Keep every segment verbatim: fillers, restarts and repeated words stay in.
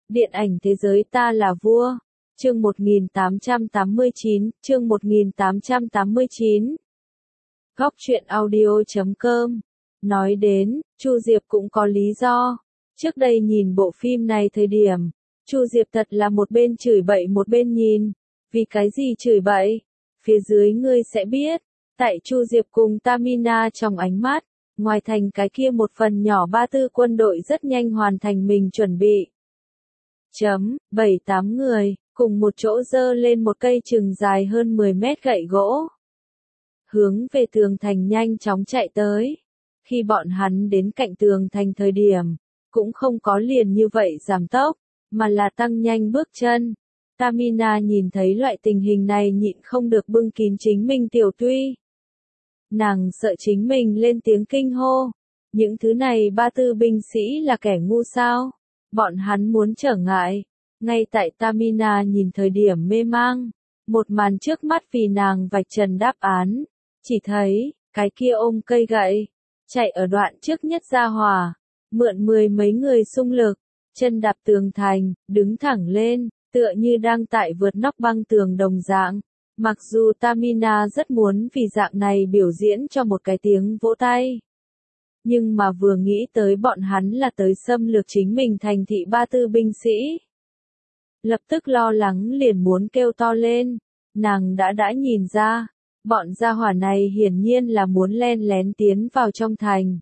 Điện ảnh thế giới ta là vua. Chương một nghìn tám trăm tám mươi chín, chương một nghìn tám trăm tám mươi chín. Góc truyện audio chấm com. Nói đến, Chu Diệp cũng có lý do. Trước đây nhìn bộ phim này thời điểm, Chu Diệp thật là một bên chửi bậy một bên nhìn. Vì cái gì chửi bậy? Phía dưới ngươi sẽ biết. Tại Chu Diệp cùng Tamina trong ánh mắt, ngoài thành cái kia một phần nhỏ ba tư quân đội rất nhanh hoàn thành mình chuẩn bị. Chấm, bảy tám người, cùng một chỗ dơ lên một cây chừng dài hơn mười mét gậy gỗ. Hướng về tường thành nhanh chóng chạy tới. Khi bọn hắn đến cạnh tường thành thời điểm, cũng không có liền như vậy giảm tốc, mà là tăng nhanh bước chân. Tamina nhìn thấy loại tình hình này nhịn không được bưng kín chính mình tiểu tuy. Nàng sợ chính mình lên tiếng kinh hô. Những thứ này ba tư binh sĩ là kẻ ngu sao? Bọn hắn muốn trở ngại. Ngay tại Tamina nhìn thời điểm mê mang, một màn trước mắt vì nàng vạch trần đáp án. Chỉ thấy, cái kia ôm cây gậy, chạy ở đoạn trước nhất ra hòa, mượn mười mấy người xung lực, chân đạp tường thành, đứng thẳng lên, tựa như đang tại vượt nóc băng tường đồng dạng. Mặc dù Tamina rất muốn vì dạng này biểu diễn cho một cái tiếng vỗ tay. Nhưng mà vừa nghĩ tới bọn hắn là tới xâm lược chính mình thành thị ba tư binh sĩ. Lập tức lo lắng liền muốn kêu to lên. Nàng đã đã nhìn ra, bọn gia hỏa này hiển nhiên là muốn len lén tiến vào trong thành.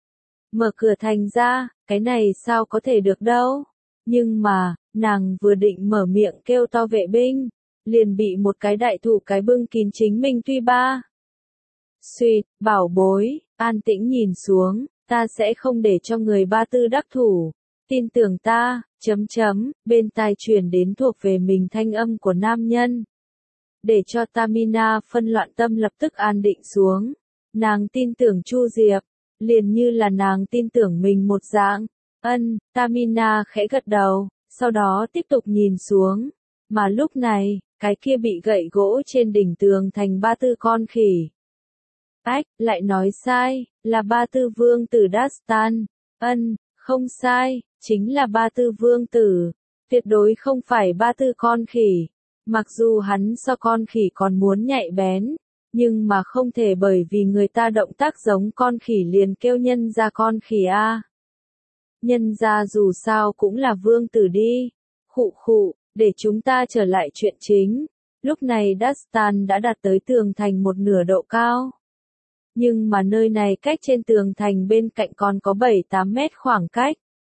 Mở cửa thành ra, cái này sao có thể được đâu. Nhưng mà, nàng vừa định mở miệng kêu to vệ binh, liền bị một cái đại thủ cái bưng kín chính mình tuy ba. Xuyệt, bảo bối, an tĩnh nhìn xuống, ta sẽ không để cho người ba tư đắc thủ. Tin tưởng ta, chấm chấm, bên tai truyền đến thuộc về mình thanh âm của nam nhân. Để cho Tamina phân loạn tâm lập tức an định xuống. Nàng tin tưởng Chu Diệp, liền như là nàng tin tưởng mình một dạng. Ân, Tamina khẽ gật đầu, sau đó tiếp tục nhìn xuống. Mà lúc này, cái kia bị gậy gỗ trên đỉnh tường thành ba tư con khỉ. Ách, lại nói sai, là ba tư vương tử Dastan. Ân, không sai, chính là ba tư vương tử. Tuyệt đối không phải ba tư con khỉ. Mặc dù hắn so con khỉ còn muốn nhạy bén, nhưng mà không thể bởi vì người ta động tác giống con khỉ liền kêu nhân ra con khỉ a. Nhân ra dù sao cũng là vương tử đi. Khụ khụ, để chúng ta trở lại chuyện chính. Lúc này Dastan đã đạt tới tường thành một nửa độ cao. Nhưng mà nơi này cách trên tường thành bên cạnh còn có bảy tám mét khoảng cách.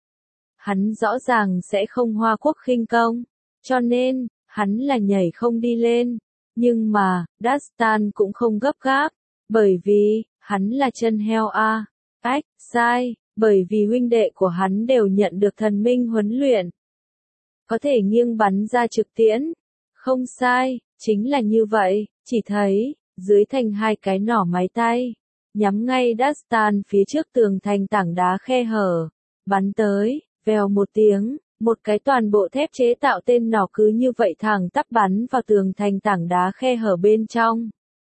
Hắn rõ ràng sẽ không hoa quốc khinh công, cho nên, hắn là nhảy không đi lên. Nhưng mà, Dastan cũng không gấp gáp, bởi vì, hắn là chân heo a. Ách, sai, bởi vì huynh đệ của hắn đều nhận được thần minh huấn luyện. Có thể nghiêng bắn ra trực tiễn. Không sai, chính là như vậy, chỉ thấy, dưới thành hai cái nỏ máy tay, nhắm ngay Dastan phía trước tường thành tảng đá khe hở, bắn tới, vèo một tiếng, một cái toàn bộ thép chế tạo tên nỏ cứ như vậy thẳng tắp bắn vào tường thành tảng đá khe hở bên trong.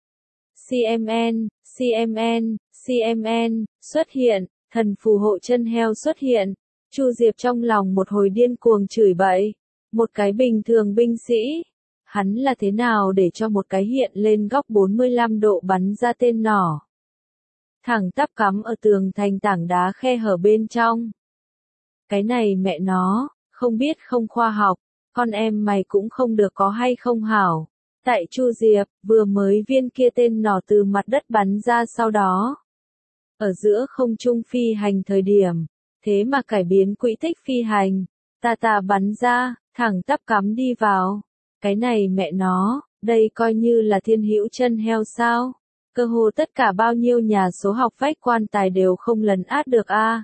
xê em en, xê em en, xê em en, xuất hiện, thần phù hộ chân heo xuất hiện. Chu Diệp trong lòng một hồi điên cuồng chửi bậy, một cái bình thường binh sĩ, hắn là thế nào để cho một cái hiện lên góc bốn mươi lăm độ bắn ra tên nỏ. Thẳng tắp cắm ở tường thành tảng đá khe hở bên trong. Cái này mẹ nó, không biết không khoa học, con em mày cũng không được có hay không hảo. Tại Chu Diệp, vừa mới viên kia tên nỏ từ mặt đất bắn ra sau đó. Ở giữa không trung phi hành thời điểm, thế mà cải biến quỹ tích phi hành, tà tà bắn ra, thẳng tắp cắm đi vào. Cái này mẹ nó, đây coi như là thiên hữu chân heo sao? Cơ hồ tất cả bao nhiêu nhà số học phách quan tài đều không lấn át được a.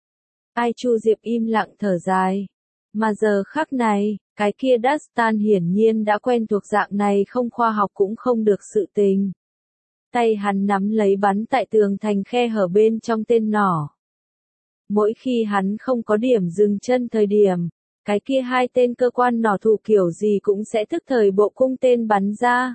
Ai Chu Diệp im lặng thở dài. Mà giờ khắc này, cái kia Dastan hiển nhiên đã quen thuộc dạng này không khoa học cũng không được sự tình. Tay hắn nắm lấy bắn tại tường thành khe hở bên trong tên nỏ. Mỗi khi hắn không có điểm dừng chân thời điểm, cái kia hai tên cơ quan nỏ thủ kiểu gì cũng sẽ tức thời bộ cung tên bắn ra.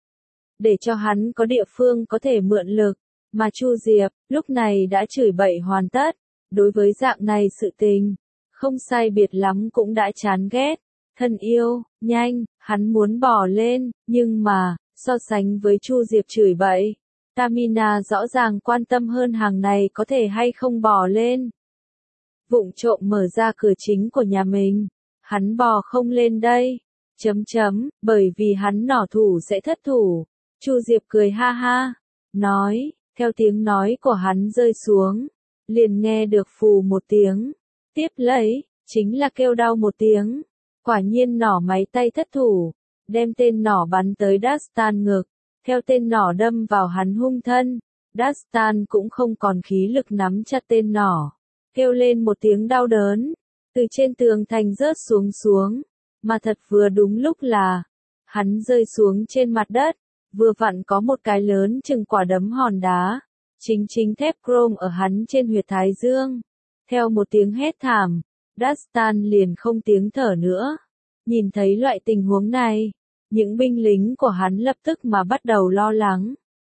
Để cho hắn có địa phương có thể mượn lực, mà Chu Diệp, lúc này đã chửi bậy hoàn tất. Đối với dạng này sự tình, không sai biệt lắm cũng đã chán ghét. Thân yêu, nhanh, hắn muốn bỏ lên, nhưng mà, so sánh với Chu Diệp chửi bậy, Tamina rõ ràng quan tâm hơn hàng này có thể hay không bò lên. Vụng trộm mở ra cửa chính của nhà mình, hắn bò không lên đây, chấm chấm, bởi vì hắn nỏ thủ sẽ thất thủ. Chu Diệp cười ha ha, nói, theo tiếng nói của hắn rơi xuống, liền nghe được phù một tiếng, tiếp lấy, chính là kêu đau một tiếng, quả nhiên nỏ máy tay thất thủ, đem tên nỏ bắn tới Dastan ngực, theo tên nỏ đâm vào hắn hung thân, Dastan cũng không còn khí lực nắm chặt tên nỏ, kêu lên một tiếng đau đớn, từ trên tường thành rớt xuống xuống, mà thật vừa đúng lúc là, hắn rơi xuống trên mặt đất, vừa vặn có một cái lớn chừng quả đấm hòn đá, chính chính thép chrome ở hắn trên huyệt thái dương. Theo một tiếng hét thảm, Dastan liền không tiếng thở nữa. Nhìn thấy loại tình huống này, những binh lính của hắn lập tức mà bắt đầu lo lắng.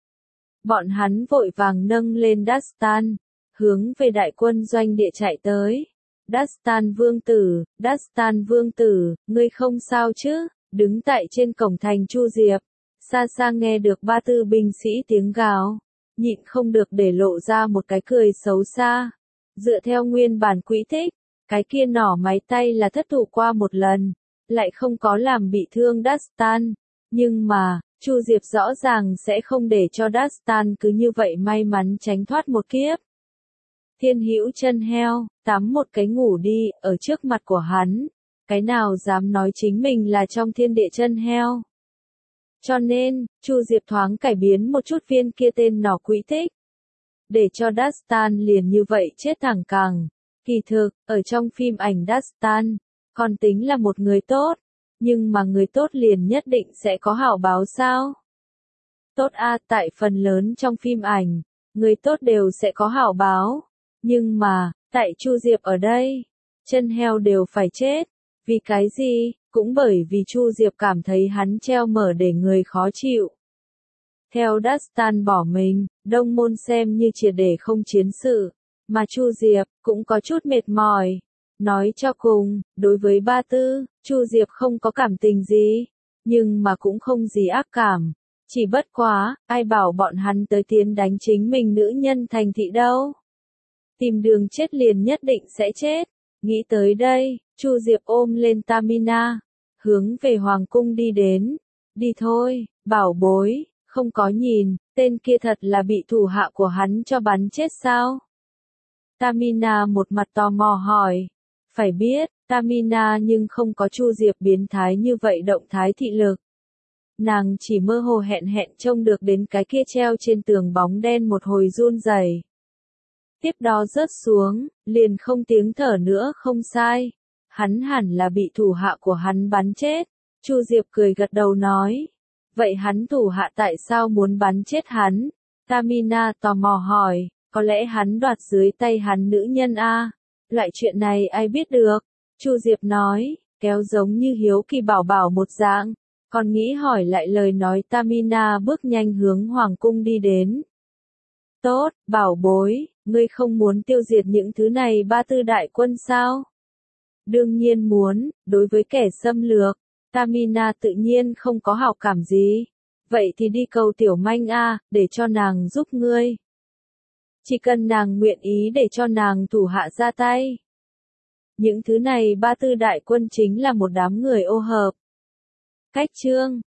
Bọn hắn vội vàng nâng lên Dastan, hướng về đại quân doanh địa chạy tới. Dastan vương tử, Dastan vương tử, ngươi không sao chứ? Đứng tại trên cổng thành Chu Diệp, xa xa nghe được ba tư binh sĩ tiếng gào, nhịn không được để lộ ra một cái cười xấu xa. Dựa theo nguyên bản quỹ tích, cái kia nỏ máy tay là thất thủ qua một lần, lại không có làm bị thương Dastan, nhưng mà, Chu Diệp rõ ràng sẽ không để cho Dastan cứ như vậy may mắn tránh thoát một kiếp. Thiên hữu chân heo, tắm một cái ngủ đi, ở trước mặt của hắn, cái nào dám nói chính mình là trong thiên địa chân heo. Cho nên, Chu Diệp thoáng cải biến một chút viên kia tên nỏ quỹ tích, để cho Dastan liền như vậy chết thẳng cẳng. Kỳ thực, ở trong phim ảnh Dastan, còn tính là một người tốt, nhưng mà người tốt liền nhất định sẽ có hảo báo sao? Tốt a, tại phần lớn trong phim ảnh, người tốt đều sẽ có hảo báo, nhưng mà, tại Chu Diệp ở đây, chân heo đều phải chết, vì cái gì? Cũng bởi vì Chu Diệp cảm thấy hắn treo mở để người khó chịu. Theo Dastan bỏ mình, Đông Môn xem như triệt để không chiến sự, mà Chu Diệp cũng có chút mệt mỏi. Nói cho cùng, đối với Ba Tư, Chu Diệp không có cảm tình gì, nhưng mà cũng không gì ác cảm. Chỉ bất quá, ai bảo bọn hắn tới tiến đánh chính mình nữ nhân thành thị đâu. Tìm đường chết liền nhất định sẽ chết. Nghĩ tới đây, Chu Diệp ôm lên Tamina, hướng về Hoàng cung đi đến. Đi thôi, bảo bối, không có nhìn, tên kia thật là bị thủ hạ của hắn cho bắn chết sao? Tamina một mặt tò mò hỏi. Phải biết, Tamina nhưng không có Chu Diệp biến thái như vậy động thái thị lực. Nàng chỉ mơ hồ hẹn hẹn trông được đến cái kia treo trên tường bóng đen một hồi run rẩy. Tiếp đó rớt xuống, liền không tiếng thở nữa không sai. Hắn hẳn là bị thủ hạ của hắn bắn chết. Chu Diệp cười gật đầu nói. Vậy hắn thủ hạ tại sao muốn bắn chết hắn? Tamina tò mò hỏi, có lẽ hắn đoạt dưới tay hắn nữ nhân a? Loại chuyện này ai biết được? Chu Diệp nói, kéo giống như hiếu kỳ bảo bảo một dạng. Còn nghĩ hỏi lại lời nói Tamina bước nhanh hướng Hoàng cung đi đến. Tốt, bảo bối, ngươi không muốn tiêu diệt những thứ này Ba Tư đại quân sao? Đương nhiên muốn, đối với kẻ xâm lược, Tamina tự nhiên không có hảo cảm gì. Vậy thì đi cầu tiểu manh a, để cho nàng giúp ngươi. Chỉ cần nàng nguyện ý để cho nàng thủ hạ ra tay. Những thứ này Ba Tư đại quân chính là một đám người ô hợp. Cách chương